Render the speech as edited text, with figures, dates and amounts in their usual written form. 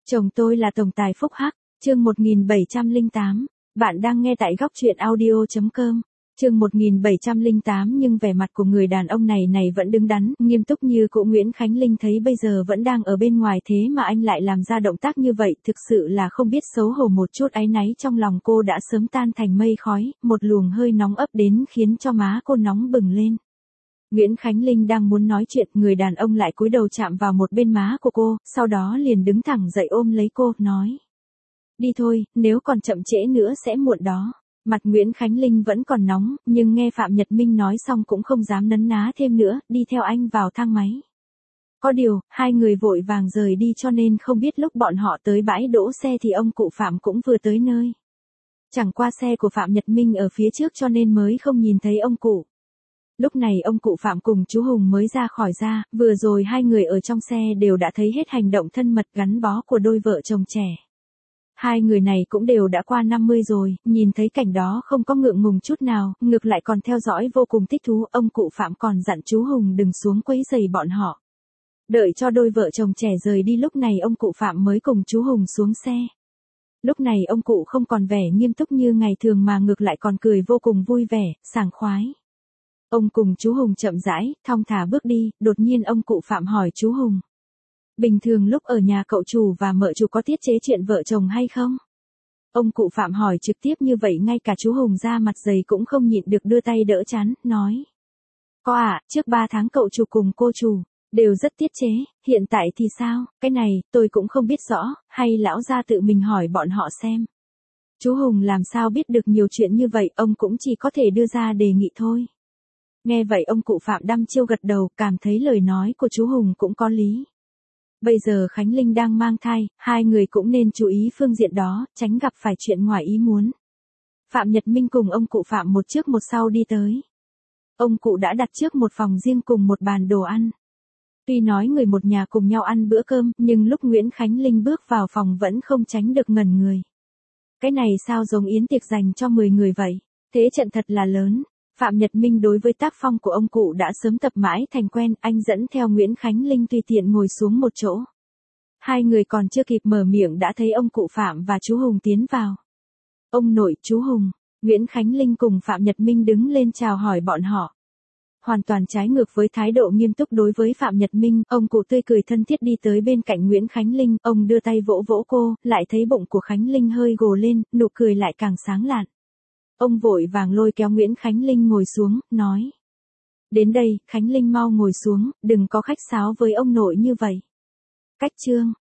Chồng tôi là tổng tài phúc hắc, chương 1708, bạn đang nghe tại góc truyện audio.com. Chương 1708 nhưng vẻ mặt của người đàn ông này vẫn đứng đắn, nghiêm túc như cũ. Nguyễn Khánh Linh thấy bây giờ vẫn đang ở bên ngoài thế mà anh lại làm ra động tác như vậy, thực sự là không biết xấu hổ. Một chút áy náy trong lòng cô đã sớm tan thành mây khói, một luồng hơi nóng ấp đến khiến cho má cô nóng bừng lên. Nguyễn Khánh Linh đang muốn nói chuyện, người đàn ông lại cúi đầu chạm vào một bên má của cô, sau đó liền đứng thẳng dậy ôm lấy cô, nói: "Đi thôi, nếu còn chậm trễ nữa sẽ muộn đó." Mặt Nguyễn Khánh Linh vẫn còn nóng, nhưng nghe Phạm Nhật Minh nói xong cũng không dám nấn ná thêm nữa, đi theo anh vào thang máy. Có điều, hai người vội vàng rời đi cho nên không biết lúc bọn họ tới bãi đỗ xe thì ông cụ Phạm cũng vừa tới nơi. Chẳng qua xe của Phạm Nhật Minh ở phía trước cho nên mới không nhìn thấy ông cụ. Lúc này ông cụ Phạm cùng chú Hùng mới ra khỏi ra, vừa rồi hai người ở trong xe đều đã thấy hết hành động thân mật gắn bó của đôi vợ chồng trẻ. Hai người này cũng đều đã qua 50 rồi, nhìn thấy cảnh đó không có ngượng ngùng chút nào, ngược lại còn theo dõi vô cùng thích thú. Ông cụ Phạm còn dặn chú Hùng đừng xuống quấy rầy bọn họ. Đợi cho đôi vợ chồng trẻ rời đi, lúc này ông cụ Phạm mới cùng chú Hùng xuống xe. Lúc này ông cụ không còn vẻ nghiêm túc như ngày thường mà ngược lại còn cười vô cùng vui vẻ, sảng khoái. Ông cùng chú Hùng chậm rãi, thong thả bước đi, đột nhiên ông cụ Phạm hỏi chú Hùng: "Bình thường lúc ở nhà cậu chủ và mợ chủ có tiết chế chuyện vợ chồng hay không?" Ông cụ Phạm hỏi trực tiếp như vậy ngay cả chú Hùng da mặt dày cũng không nhịn được đưa tay đỡ trán, nói: "Có ạ, trước 3 tháng cậu chủ cùng cô chủ đều rất tiết chế, hiện tại thì sao, cái này tôi cũng không biết rõ, hay lão gia tự mình hỏi bọn họ xem." Chú Hùng làm sao biết được nhiều chuyện như vậy, ông cũng chỉ có thể đưa ra đề nghị thôi. Nghe vậy ông cụ Phạm đăm chiêu gật đầu, cảm thấy lời nói của chú Hùng cũng có lý. Bây giờ Khánh Linh đang mang thai, hai người cũng nên chú ý phương diện đó, tránh gặp phải chuyện ngoài ý muốn. Phạm Nhật Minh cùng ông cụ Phạm một trước một sau đi tới. Ông cụ đã đặt trước một phòng riêng cùng một bàn đồ ăn. Tuy nói người một nhà cùng nhau ăn bữa cơm, nhưng lúc Nguyễn Khánh Linh bước vào phòng vẫn không tránh được ngẩn người. Cái này sao giống yến tiệc dành cho 10 người vậy? Thế trận thật là lớn. Phạm Nhật Minh đối với tác phong của ông cụ đã sớm tập mãi thành quen, anh dẫn theo Nguyễn Khánh Linh tùy tiện ngồi xuống một chỗ. Hai người còn chưa kịp mở miệng đã thấy ông cụ Phạm và chú Hùng tiến vào. "Ông nội, chú Hùng." Nguyễn Khánh Linh cùng Phạm Nhật Minh đứng lên chào hỏi bọn họ. Hoàn toàn trái ngược với thái độ nghiêm túc đối với Phạm Nhật Minh, ông cụ tươi cười thân thiết đi tới bên cạnh Nguyễn Khánh Linh, ông đưa tay vỗ vỗ cô, lại thấy bụng của Khánh Linh hơi gồ lên, nụ cười lại càng sáng lạn. Ông vội vàng lôi kéo Nguyễn Khánh Linh ngồi xuống, nói: "Đến đây, Khánh Linh mau ngồi xuống, đừng có khách sáo với ông nội như vậy." Cách chương